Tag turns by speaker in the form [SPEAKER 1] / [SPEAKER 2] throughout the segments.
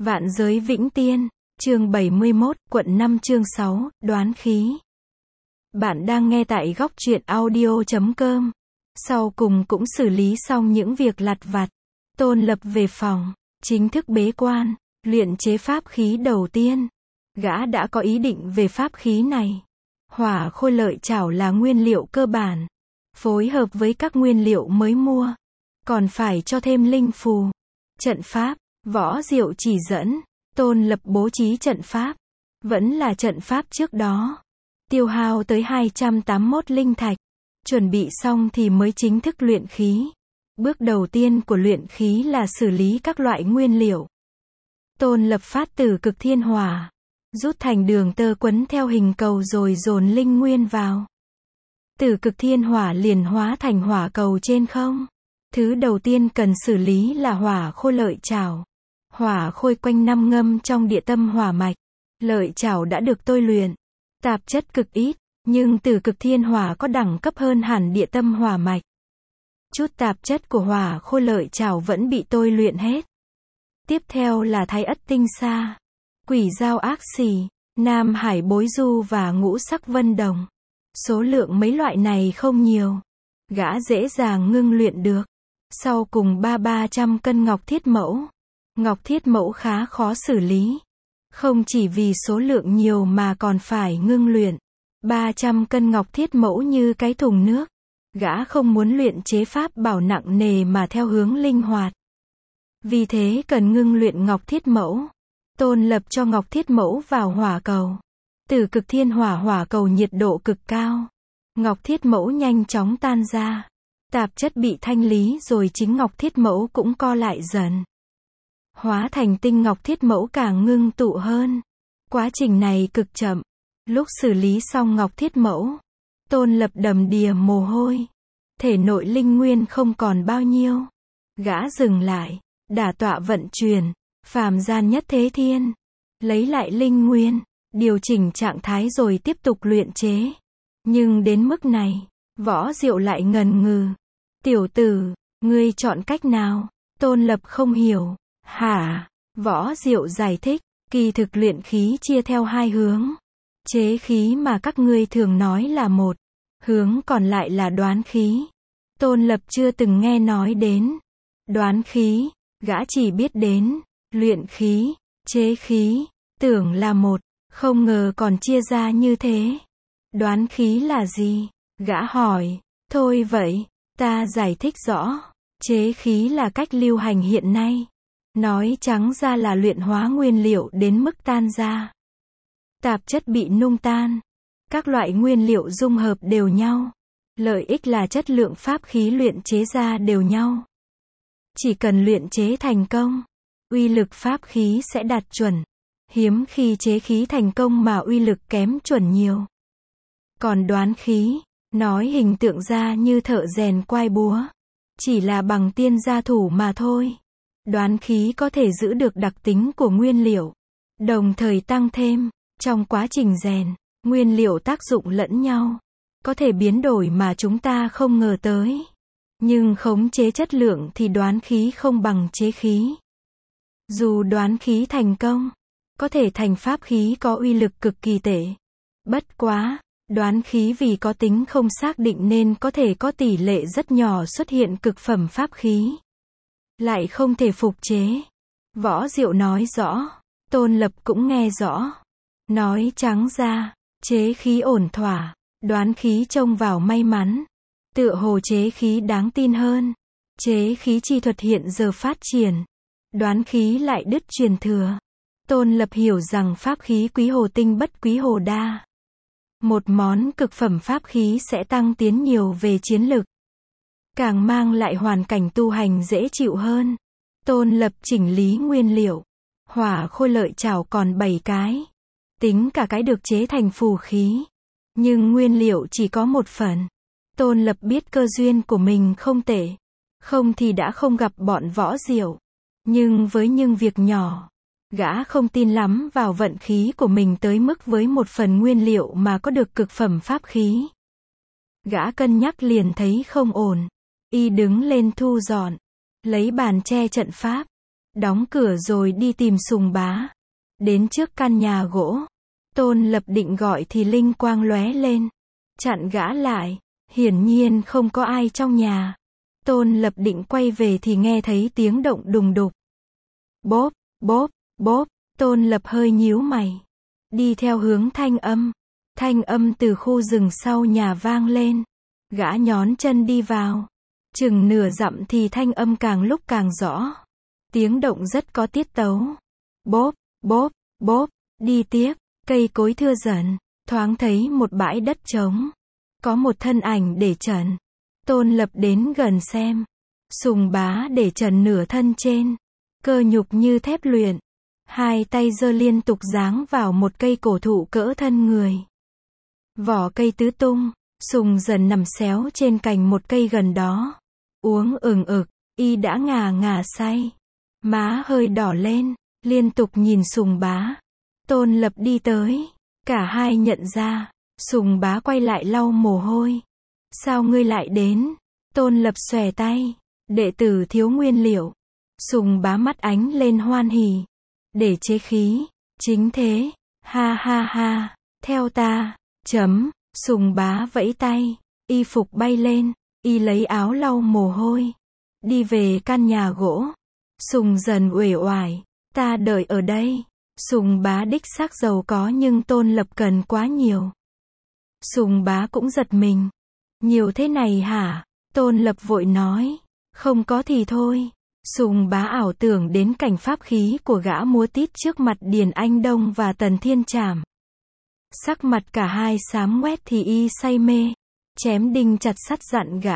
[SPEAKER 1] Vạn giới vĩnh tiên, chương 71, quận 5 chương 6, đoán khí. Bạn đang nghe tại góc truyện audio.com. Sau cùng cũng xử lý xong những việc lặt vặt. Tôn Lập về phòng, chính thức bế quan, luyện chế pháp khí đầu tiên. Gã đã có ý định về pháp khí này. Hỏa khôi lợi chảo là nguyên liệu cơ bản. Phối hợp với các nguyên liệu mới mua. Còn phải cho thêm linh phù. Trận pháp, Võ Diệu chỉ dẫn. Tôn Lập bố trí trận pháp. Vẫn là trận pháp trước đó. Tiêu hao tới 281 linh thạch. Chuẩn bị xong thì mới chính thức luyện khí. Bước đầu tiên của luyện khí là xử lý các loại nguyên liệu. Tôn Lập phát từ cực thiên hỏa. Rút thành đường tơ quấn theo hình cầu rồi dồn linh nguyên vào. Từ cực thiên hỏa liền hóa thành hỏa cầu trên không. Thứ đầu tiên cần xử lý là hỏa khôi lợi chảo. Hỏa khôi quanh năm ngâm trong địa tâm hỏa mạch. Lợi chảo đã được tôi luyện. Tạp chất cực ít, nhưng từ cực thiên hỏa có đẳng cấp hơn hẳn địa tâm hỏa mạch. Chút tạp chất của hỏa khôi lợi chảo vẫn bị tôi luyện hết. Tiếp theo là thái ất tinh sa, quỷ dao ác xì, nam hải bối du và ngũ sắc vân đồng. Số lượng mấy loại này không nhiều. Gã dễ dàng ngưng luyện được. Sau cùng 300 cân ngọc thiết mẫu. Ngọc thiết mẫu khá khó xử lý. Không chỉ vì số lượng nhiều mà còn phải ngưng luyện. 300 cân ngọc thiết mẫu như cái thùng nước. Gã không muốn luyện chế pháp bảo nặng nề mà theo hướng linh hoạt. Vì thế cần ngưng luyện ngọc thiết mẫu. Tôn Lập cho ngọc thiết mẫu vào hỏa cầu. Từ cực thiên hỏa hỏa cầu nhiệt độ cực cao. Ngọc thiết mẫu nhanh chóng tan ra. Tạp chất bị thanh lý rồi chính ngọc thiết mẫu cũng co lại dần. Hóa thành tinh ngọc thiết mẫu càng ngưng tụ hơn. Quá trình này cực chậm. Lúc xử lý xong ngọc thiết mẫu, Tôn Lập đầm đìa mồ hôi. Thể nội linh nguyên không còn bao nhiêu. Gã dừng lại, đả tọa vận chuyển, phàm gian nhất thế thiên. Lấy lại linh nguyên, điều chỉnh trạng thái rồi tiếp tục luyện chế. Nhưng đến mức này, Võ Diệu lại ngần ngừ. Tiểu tử, ngươi chọn cách nào? Tôn Lập không hiểu. Hả? Võ Diệu giải thích, kỳ thực luyện khí chia theo hai hướng. Chế khí mà các ngươi thường nói là một. Hướng còn lại là đoán khí. Tôn Lập chưa từng nghe nói đến. Đoán khí, gã chỉ biết đến. Luyện khí, chế khí, tưởng là một. Không ngờ còn chia ra như thế. Đoán khí là gì? Gã hỏi. Thôi vậy, ta giải thích rõ. Chế khí là cách lưu hành hiện nay. Nói trắng ra là luyện hóa nguyên liệu đến mức tan ra. Tạp chất bị nung tan. Các loại nguyên liệu dung hợp đều nhau. Lợi ích là chất lượng pháp khí luyện chế ra đều nhau. Chỉ cần luyện chế thành công, uy lực pháp khí sẽ đạt chuẩn. Hiếm khi chế khí thành công mà uy lực kém chuẩn nhiều. Còn đoán khí, nói hình tượng ra như thợ rèn quai búa. Chỉ là bằng tiên gia thủ mà thôi. Đoán khí có thể giữ được đặc tính của nguyên liệu. Đồng thời tăng thêm, trong quá trình rèn, nguyên liệu tác dụng lẫn nhau. Có thể biến đổi mà chúng ta không ngờ tới. Nhưng khống chế chất lượng thì đoán khí không bằng chế khí. Dù đoán khí thành công, có thể thành pháp khí có uy lực cực kỳ tệ. Bất quá, đoán khí vì có tính không xác định nên có thể có tỷ lệ rất nhỏ xuất hiện cực phẩm pháp khí. Lại không thể phục chế. Võ Diệu nói rõ. Tôn Lập cũng nghe rõ. Nói trắng ra, chế khí ổn thỏa. Đoán khí trông vào may mắn. Tựa hồ chế khí đáng tin hơn. Chế khí chi thuật hiện giờ phát triển. Đoán khí lại đứt truyền thừa. Tôn Lập hiểu rằng pháp khí quý hồ tinh bất quý hồ đa. Một món cực phẩm pháp khí sẽ tăng tiến nhiều về chiến lực. Càng mang lại hoàn cảnh tu hành dễ chịu hơn. Tôn Lập chỉnh lý nguyên liệu. Hỏa khôi lợi chảo còn 7 cái. Tính cả cái được chế thành phù khí. Nhưng nguyên liệu chỉ có một phần. Tôn Lập biết cơ duyên của mình không tệ. Không thì đã không gặp bọn Võ Diệu. Nhưng với những việc nhỏ, gã không tin lắm vào vận khí của mình tới mức với một phần nguyên liệu mà có được cực phẩm pháp khí. Gã cân nhắc liền thấy không ổn. Y đứng lên thu dọn. Lấy bàn che trận pháp. đóng cửa rồi đi tìm Sùng Bá. Đến trước căn nhà gỗ, Tôn Lập định gọi thì linh quang lóe lên, chặn gã lại, hiển nhiên không có ai trong nhà. Tôn Lập định quay về thì nghe thấy tiếng động đùng đục. Bốp, bốp, bốp, Tôn Lập hơi nhíu mày, đi theo hướng thanh âm từ khu rừng sau nhà vang lên. Gã nhón chân đi vào, chừng nửa dặm thì thanh âm càng lúc càng rõ. Tiếng động rất có tiết tấu. Bốp, bốp, bốp, đi tiếp, cây cối thưa dần, thoáng thấy một bãi đất trống. Có một thân ảnh để trần. Tôn Lập đến gần xem. Sùng Bá để trần nửa thân trên, cơ nhục như thép luyện. Hai tay giơ liên tục giáng vào một cây cổ thụ cỡ thân người. Vỏ cây tứ tung, Sùng Dần nằm xéo trên cành một cây gần đó. Uống ừng ực, y đã ngà ngà say. Má hơi đỏ lên, liên tục nhìn Sùng Bá. Tôn Lập đi tới, cả hai nhận ra. Sùng Bá quay lại lau mồ hôi. Sao ngươi lại đến? Tôn Lập xòe tay. Đệ tử thiếu nguyên liệu. Sùng Bá mắt ánh lên hoan hỉ. Để chế khí. Chính thế. Ha ha ha. Theo ta. Sùng Bá vẫy tay. Y phục bay lên. Y lấy áo lau mồ hôi. Đi về căn nhà gỗ. Sùng Dần uể oải. Ta đợi ở đây. Sùng Bá đích xác giàu có nhưng Tôn Lập cần quá nhiều. Sùng Bá cũng giật mình. Nhiều thế này hả? Tôn Lập vội nói. Không có thì thôi. Sùng Bá ảo tưởng đến cảnh pháp khí của gã múa tít trước mặt Điền Anh Đông và Tần Thiên Trảm. Sắc mặt cả hai xám ngoét thì y say mê. Chém đinh chặt sắt dặn gã.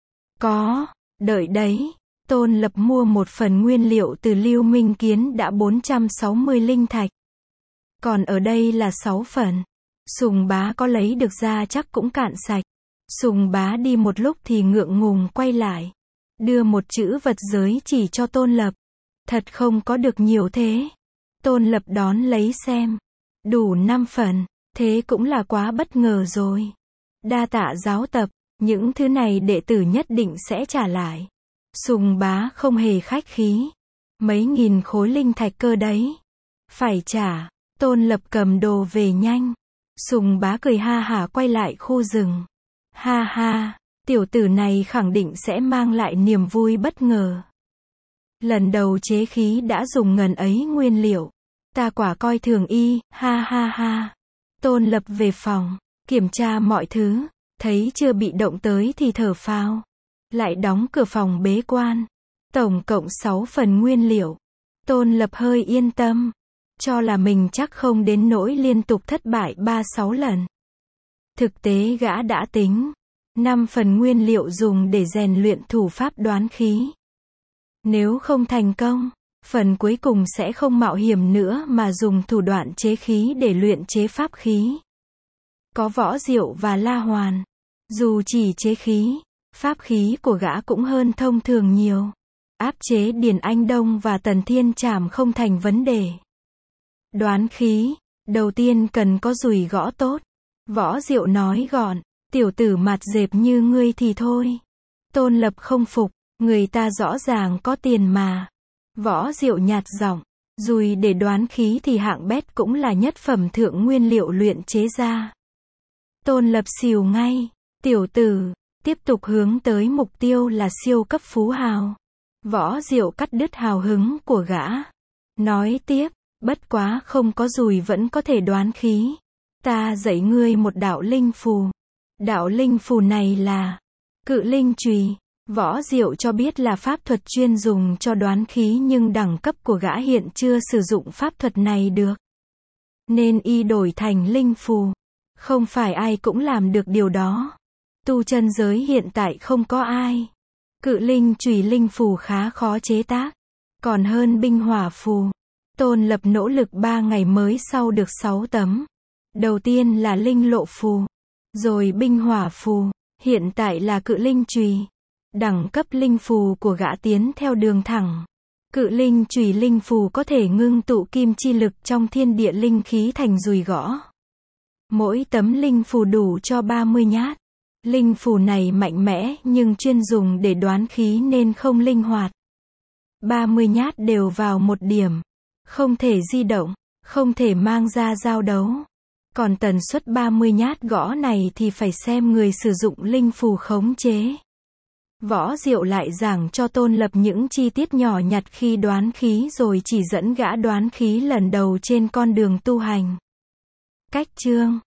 [SPEAKER 1] Có, đợi đấy. Tôn Lập mua một phần nguyên liệu từ Lưu Minh Kiến đã 460 linh thạch. Còn ở đây là 6 phần. Sùng Bá có lấy được ra chắc cũng cạn sạch. Sùng Bá đi một lúc thì ngượng ngùng quay lại. Đưa một chữ vật giới chỉ cho Tôn Lập. Thật không có được nhiều thế. Tôn Lập đón lấy xem. Đủ 5 phần. Thế cũng là quá bất ngờ rồi. Đa tạ giáo tập. Những thứ này đệ tử nhất định sẽ trả lại. Sùng Bá không hề khách khí. Mấy nghìn khối linh thạch cơ đấy. Phải trả. Tôn Lập cầm đồ về nhanh. Sùng Bá cười ha hả quay lại khu rừng. Ha ha, tiểu tử này khẳng định sẽ mang lại niềm vui bất ngờ. Lần đầu chế khí đã dùng ngần ấy nguyên liệu. Ta quả coi thường y, ha ha ha. Tôn Lập về phòng, kiểm tra mọi thứ, thấy chưa bị động tới thì thở phào. Lại đóng cửa phòng bế quan. Tổng cộng 6 phần nguyên liệu. Tôn Lập hơi yên tâm. Cho là mình chắc không đến nỗi liên tục thất bại 3-6 lần. Thực tế gã đã tính. 5 phần nguyên liệu dùng để rèn luyện thủ pháp đoán khí. Nếu không thành công, phần cuối cùng sẽ không mạo hiểm nữa mà dùng thủ đoạn chế khí để luyện chế pháp khí. Có Võ Diệu và La Hoàn. Dù chỉ chế khí, pháp khí của gã cũng hơn thông thường nhiều. Áp chế Điền Anh Đông và Tần Thiên Trảm không thành vấn đề. Đoán khí, đầu tiên cần có dùi gõ tốt. Võ Diệu nói gọn, tiểu tử mạt dẹp như ngươi thì thôi. Tôn Lập không phục, người ta rõ ràng có tiền mà. Võ Diệu nhạt giọng, dùi để đoán khí thì hạng bét cũng là nhất phẩm thượng nguyên liệu luyện chế ra. Tôn Lập xìu ngay, tiểu tử, tiếp tục hướng tới mục tiêu là siêu cấp phú hào. Võ Diệu cắt đứt hào hứng của gã. Nói tiếp, bất quá không có dùi vẫn có thể đoán khí. Ta dạy ngươi một đạo linh phù. Đạo linh phù này là Cự Linh Chùy. Võ Diệu cho biết là pháp thuật chuyên dùng cho đoán khí nhưng đẳng cấp của gã hiện chưa sử dụng pháp thuật này được. Nên y đổi thành linh phù. Không phải ai cũng làm được điều đó. Tu chân giới hiện tại không có ai. Cự Linh Chùy linh phù khá khó chế tác. Còn hơn binh hỏa phù. Tôn Lập nỗ lực 3 ngày mới sau được 6 tấm. Đầu tiên là linh lộ phù. Rồi binh hỏa phù. Hiện tại là Cự Linh Chùy. Đẳng cấp linh phù của gã tiến theo đường thẳng. Cự Linh Chùy linh phù có thể ngưng tụ kim chi lực trong thiên địa linh khí thành dùi gõ. Mỗi tấm linh phù đủ cho 30 nhát. Linh phù này mạnh mẽ nhưng chuyên dùng để đoán khí nên không linh hoạt. 30 nhát đều vào một điểm. Không thể di động, không thể mang ra giao đấu. Còn tần suất 30 nhát gõ này thì phải xem người sử dụng linh phù khống chế. Võ Diệu lại giảng cho Tôn Lập những chi tiết nhỏ nhặt khi đoán khí rồi chỉ dẫn gã đoán khí lần đầu trên con đường tu hành. Cách chương